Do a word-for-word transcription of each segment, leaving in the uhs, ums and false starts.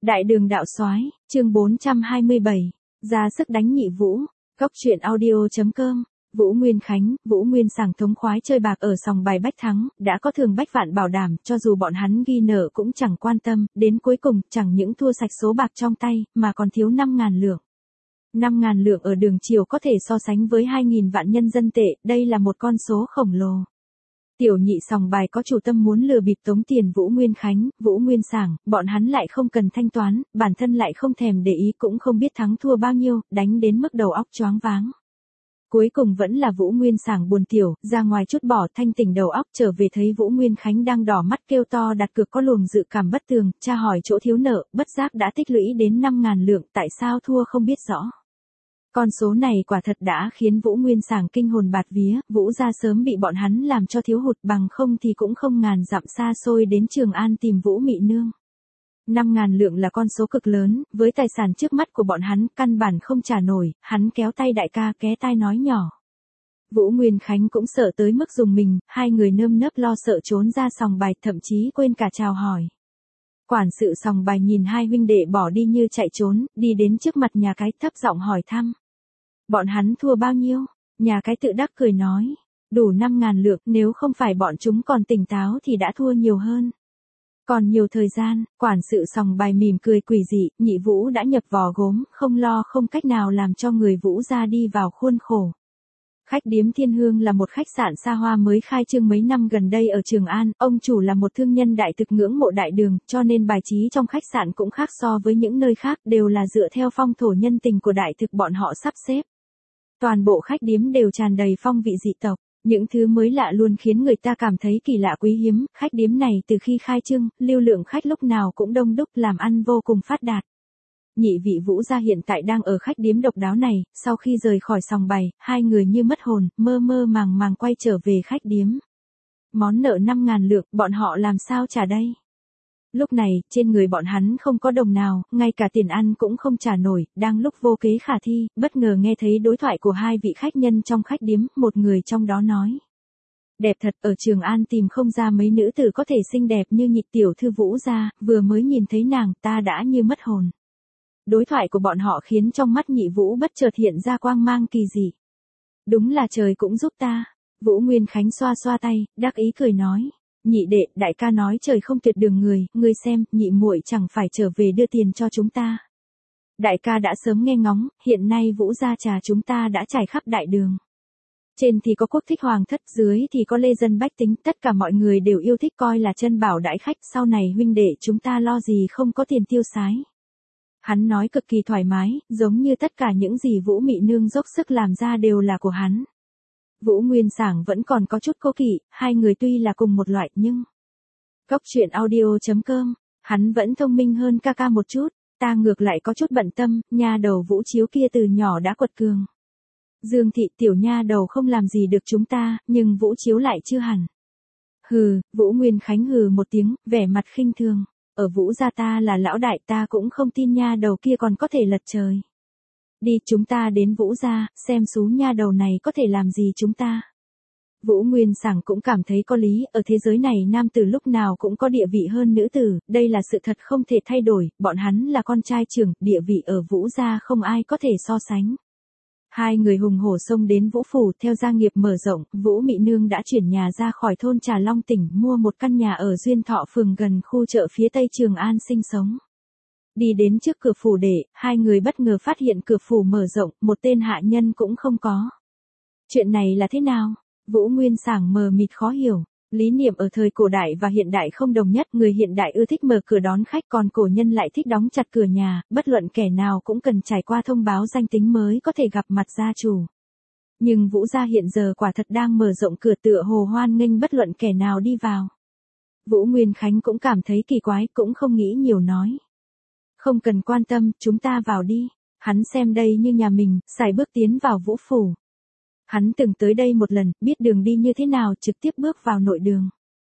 Đại đường đạo soái, chương bốn trăm hai mươi bảy, ra sức đánh nhị Vũ. Góc truyện audio.com. Vũ Nguyên Khánh, Vũ Nguyên Sảng thống khoái chơi bạc ở sòng bài bách thắng, đã có thường bách vạn bảo đảm, cho dù bọn hắn ghi nợ cũng chẳng quan tâm, đến cuối cùng, chẳng những thua sạch số bạc trong tay, mà còn thiếu năm ngàn lượng. năm ngàn lượng ở đường triều có thể so sánh với hai nghìn vạn nhân dân tệ, đây là một con số khổng lồ. Tiểu nhị sòng bài có chủ tâm muốn lừa bịp tống tiền Vũ Nguyên Khánh, Vũ Nguyên Sảng, bọn hắn lại không cần thanh toán, bản thân lại không thèm để ý cũng không biết thắng thua bao nhiêu, đánh đến mức đầu óc choáng váng. Cuối cùng vẫn là Vũ Nguyên Sảng buồn tiểu, ra ngoài chút bỏ thanh tỉnh đầu óc, trở về thấy Vũ Nguyên Khánh đang đỏ mắt kêu to đặt cược có luồng dự cảm bất tường, tra hỏi chỗ thiếu nợ, bất giác đã tích lũy đến năm ngàn lượng, tại sao thua không biết rõ. Con số này quả thật đã khiến Vũ Nguyên Sảng kinh hồn bạt vía, Vũ gia sớm bị bọn hắn làm cho thiếu hụt, bằng không thì cũng không ngàn dặm xa xôi đến Trường An tìm Vũ Mị Nương. năm ngàn lượng là con số cực lớn, với tài sản trước mắt của bọn hắn, căn bản không trả nổi, hắn kéo tay đại ca ké tai nói nhỏ. Vũ Nguyên Khánh cũng sợ tới mức dùng mình, hai người nơm nớp lo sợ trốn ra sòng bài, thậm chí quên cả chào hỏi. Quản sự sòng bài nhìn hai huynh đệ bỏ đi như chạy trốn, đi đến trước mặt nhà cái thấp giọng hỏi thăm. Bọn hắn thua bao nhiêu? Nhà cái tự đắc cười nói. Đủ năm ngàn lượng, nếu không phải bọn chúng còn tỉnh táo thì đã thua nhiều hơn. Còn nhiều thời gian, quản sự sòng bài mỉm cười quỷ dị, nhị Vũ đã nhập vò gốm, không lo không cách nào làm cho người Vũ ra đi vào khuôn khổ. Khách điếm Thiên Hương là một khách sạn xa hoa mới khai trương mấy năm gần đây ở Trường An, ông chủ là một thương nhân đại thực ngưỡng mộ đại đường, cho nên bài trí trong khách sạn cũng khác so với những nơi khác, đều là dựa theo phong thổ nhân tình của đại thực bọn họ sắp xếp. Toàn bộ khách điếm đều tràn đầy phong vị dị tộc, những thứ mới lạ luôn khiến người ta cảm thấy kỳ lạ quý hiếm, khách điếm này từ khi khai trương, lưu lượng khách lúc nào cũng đông đúc, làm ăn vô cùng phát đạt. Nhị vị Vũ gia hiện tại đang ở khách điếm độc đáo này, sau khi rời khỏi sòng bày, hai người như mất hồn, mơ mơ màng màng quay trở về khách điếm. Món nợ năm ngàn lượng, bọn họ làm sao trả đây? Lúc này, trên người bọn hắn không có đồng nào, ngay cả tiền ăn cũng không trả nổi, đang lúc vô kế khả thi, bất ngờ nghe thấy đối thoại của hai vị khách nhân trong khách điếm, một người trong đó nói. Đẹp thật, ở Trường An tìm không ra mấy nữ tử có thể xinh đẹp như nhị tiểu thư Vũ gia, vừa mới nhìn thấy nàng ta đã như mất hồn. Đối thoại của bọn họ khiến trong mắt nhị Vũ bất chợt hiện ra quang mang kỳ dị. Đúng là trời cũng giúp ta. Vũ Nguyên Khánh xoa xoa tay, đắc ý cười nói. Nhị đệ, đại ca nói trời không tuyệt đường người, ngươi xem, nhị muội chẳng phải trở về đưa tiền cho chúng ta. Đại ca đã sớm nghe ngóng, hiện nay Vũ gia trà chúng ta đã trải khắp đại đường. Trên thì có quốc thích hoàng thất, dưới thì có lê dân bách tính, tất cả mọi người đều yêu thích coi là chân bảo đãi khách, sau này huynh đệ chúng ta lo gì không có tiền tiêu xái. Hắn nói cực kỳ thoải mái, giống như tất cả những gì Vũ Mị Nương dốc sức làm ra đều là của hắn. Vũ Nguyên Sảng vẫn còn có chút cố kỵ, hai người tuy là cùng một loại nhưng... Góc truyện audio.com, hắn vẫn thông minh hơn ca ca một chút, ta ngược lại có chút bận tâm, nha đầu Vũ Chiếu kia từ nhỏ đã quật cường. Dương thị tiểu nha đầu không làm gì được chúng ta, nhưng Vũ Chiếu lại chưa hẳn. Hừ, Vũ Nguyên Khánh hừ một tiếng, vẻ mặt khinh thường. Ở Vũ gia ta là lão đại, ta cũng không tin nha đầu kia còn có thể lật trời. Đi, chúng ta đến Vũ gia, xem xú nha đầu này có thể làm gì chúng ta. Vũ Nguyên Sảng cũng cảm thấy có lý, ở thế giới này nam tử lúc nào cũng có địa vị hơn nữ tử, đây là sự thật không thể thay đổi, bọn hắn là con trai trưởng, địa vị ở Vũ gia không ai có thể so sánh. Hai người hùng hổ xông đến Vũ phủ, theo gia nghiệp mở rộng, Vũ Mị Nương đã chuyển nhà ra khỏi thôn Trà Long tỉnh, mua một căn nhà ở Duyên Thọ phường gần khu chợ phía tây Trường An sinh sống. Đi đến trước cửa phủ để, hai người bất ngờ phát hiện cửa phủ mở rộng, một tên hạ nhân cũng không có. Chuyện này là thế nào? Vũ Nguyên Sảng mờ mịt khó hiểu. Lý niệm ở thời cổ đại và hiện đại không đồng nhất, người hiện đại ưa thích mở cửa đón khách, còn cổ nhân lại thích đóng chặt cửa nhà, bất luận kẻ nào cũng cần trải qua thông báo danh tính mới có thể gặp mặt gia chủ. Nhưng Vũ gia hiện giờ quả thật đang mở rộng cửa, tựa hồ hoan nghênh bất luận kẻ nào đi vào. Vũ Nguyên Khánh cũng cảm thấy kỳ quái, cũng không nghĩ nhiều nói. Không cần quan tâm, chúng ta vào đi. Hắn xem đây như nhà mình, sải bước tiến vào Vũ phủ. Hắn từng tới đây một lần, biết đường đi như thế nào, trực tiếp bước vào nội đường.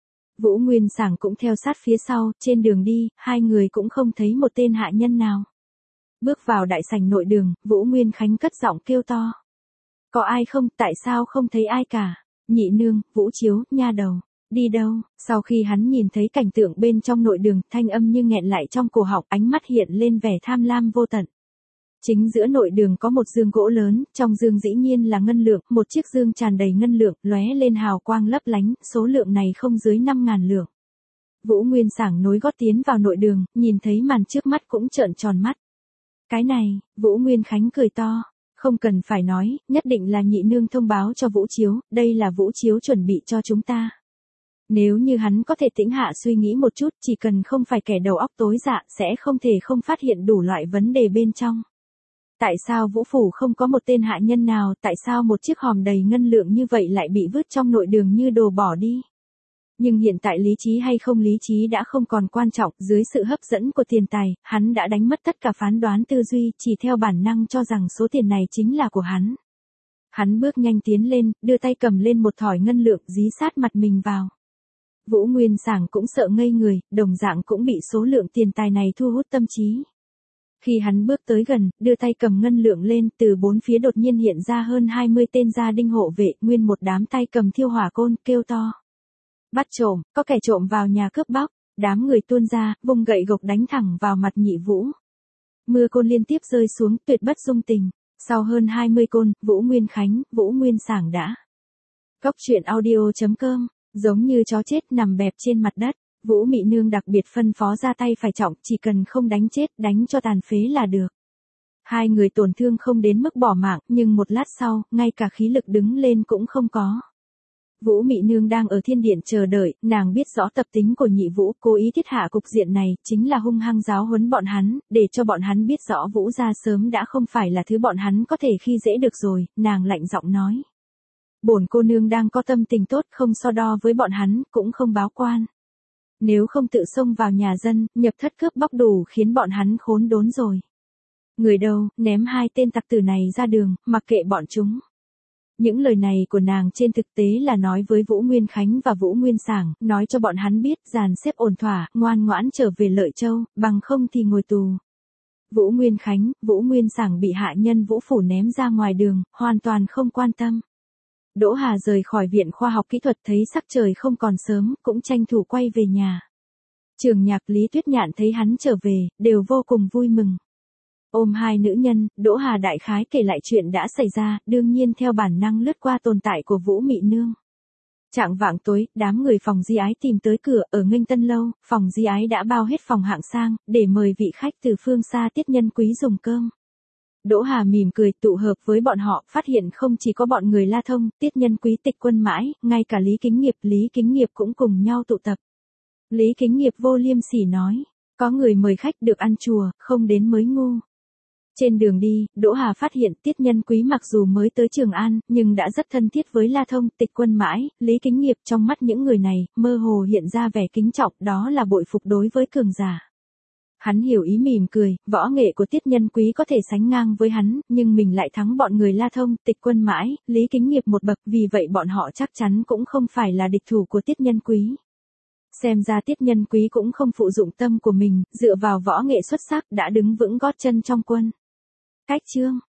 Vũ Nguyên Sảng cũng theo sát phía sau, trên đường đi, hai người cũng không thấy một tên hạ nhân nào. Bước vào đại sảnh nội đường, Vũ Nguyên Khánh cất giọng kêu to. Có ai không, tại sao không thấy ai cả? Nhị nương, Vũ Chiếu, nha đầu. Đi đâu? Sau khi hắn nhìn thấy cảnh tượng bên trong nội đường, thanh âm như nghẹn lại trong cổ họng, ánh mắt hiện lên vẻ tham lam vô tận. Chính giữa nội đường có một giường gỗ lớn, trong giường dĩ nhiên là ngân lượng, một chiếc giường tràn đầy ngân lượng, lóe lên hào quang lấp lánh, số lượng này không dưới năm ngàn lượng. Vũ Nguyên Sảng nối gót tiến vào nội đường, nhìn thấy màn trước mắt cũng trợn tròn mắt. Cái này, Vũ Nguyên Khánh cười to. Không cần phải nói, nhất định là nhị nương thông báo cho Vũ Chiếu, đây là Vũ Chiếu chuẩn bị cho chúng ta. Nếu như hắn có thể tĩnh hạ suy nghĩ một chút, chỉ cần không phải kẻ đầu óc tối dạ, sẽ không thể không phát hiện đủ loại vấn đề bên trong. Tại sao Vũ Phủ không có một tên hạ nhân nào, tại sao một chiếc hòm đầy ngân lượng như vậy lại bị vứt trong nội đường như đồ bỏ đi? Nhưng hiện tại lý trí hay không lý trí đã không còn quan trọng, dưới sự hấp dẫn của tiền tài, hắn đã đánh mất tất cả phán đoán tư duy, chỉ theo bản năng cho rằng số tiền này chính là của hắn. Hắn bước nhanh tiến lên, đưa tay cầm lên một thỏi ngân lượng, dí sát mặt mình vào. Vũ Nguyên Sảng cũng sợ ngây người, đồng dạng cũng bị số lượng tiền tài này thu hút tâm trí. Khi hắn bước tới gần, đưa tay cầm ngân lượng lên, từ bốn phía đột nhiên hiện ra hơn hai mươi tên gia đinh hộ vệ, nguyên một đám tay cầm thiêu hỏa côn, kêu to. Bắt trộm, có kẻ trộm vào nhà cướp bóc, đám người tuôn ra, vung gậy gộc đánh thẳng vào mặt Nhị Vũ. Mưa côn liên tiếp rơi xuống, tuyệt bất dung tình. Sau hơn hai mươi côn, Vũ Nguyên Khánh, Vũ Nguyên Sảng đã. Cốc truyện audio chấm com, giống như chó chết nằm bẹp trên mặt đất. Vũ Mị Nương đặc biệt phân phó ra tay phải trọng, chỉ cần không đánh chết, đánh cho tàn phế là được. Hai người tổn thương không đến mức bỏ mạng, nhưng một lát sau, ngay cả khí lực đứng lên cũng không có. Vũ Mị Nương đang ở thiên điện chờ đợi, nàng biết rõ tập tính của Nhị Vũ, cố ý thiết hạ cục diện này, chính là hung hăng giáo huấn bọn hắn, để cho bọn hắn biết rõ Vũ gia sớm đã không phải là thứ bọn hắn có thể khi dễ được rồi, nàng lạnh giọng nói. Bổn cô nương đang có tâm tình tốt, không so đo với bọn hắn, cũng không báo quan. Nếu không tự xông vào nhà dân, nhập thất cướp bóc đủ khiến bọn hắn khốn đốn rồi. Người đâu, ném hai tên tặc tử này ra đường, mặc kệ bọn chúng. Những lời này của nàng trên thực tế là nói với Vũ Nguyên Khánh và Vũ Nguyên Sảng, nói cho bọn hắn biết dàn xếp ổn thỏa, ngoan ngoãn trở về Lợi Châu, bằng không thì ngồi tù. Vũ Nguyên Khánh, Vũ Nguyên Sảng bị hạ nhân Vũ Phủ ném ra ngoài đường, hoàn toàn không quan tâm. Đỗ Hà rời khỏi viện khoa học kỹ thuật thấy sắc trời không còn sớm, cũng tranh thủ quay về nhà. Trường Nhạc Lý Tuyết Nhạn thấy hắn trở về, đều vô cùng vui mừng. Ôm hai nữ nhân, Đỗ Hà đại khái kể lại chuyện đã xảy ra, đương nhiên theo bản năng lướt qua tồn tại của Vũ Mị Nương. Trạng vạng tối, đám người phòng Di Ái tìm tới cửa, ở Nghênh Tân Lâu, phòng Di Ái đã bao hết phòng hạng sang, để mời vị khách từ phương xa Tiết Nhân Quý dùng cơm. Đỗ Hà mỉm cười tụ hợp với bọn họ, phát hiện không chỉ có bọn người La Thông, Tiết Nhân Quý, Tịch Quân Mãi, ngay cả Lý Kính Nghiệp, Lý Kính Nghiệp cũng cùng nhau tụ tập. Lý Kính Nghiệp vô liêm sỉ nói, có người mời khách được ăn chùa, không đến mới ngu. Trên đường đi, Đỗ Hà phát hiện Tiết Nhân Quý mặc dù mới tới Trường An, nhưng đã rất thân thiết với La Thông, Tịch Quân Mãi, Lý Kính Nghiệp, trong mắt những người này, mơ hồ hiện ra vẻ kính trọng, đó là bội phục đối với cường giả. Hắn hiểu ý mỉm cười, võ nghệ của Tiết Nhân Quý có thể sánh ngang với hắn, nhưng mình lại thắng bọn người La Thông, Tịch Quân Mãi, Lý Kính Nghiệp một bậc, vì vậy bọn họ chắc chắn cũng không phải là địch thủ của Tiết Nhân Quý. Xem ra Tiết Nhân Quý cũng không phụ dụng tâm của mình, dựa vào võ nghệ xuất sắc đã đứng vững gót chân trong quân. Cách chương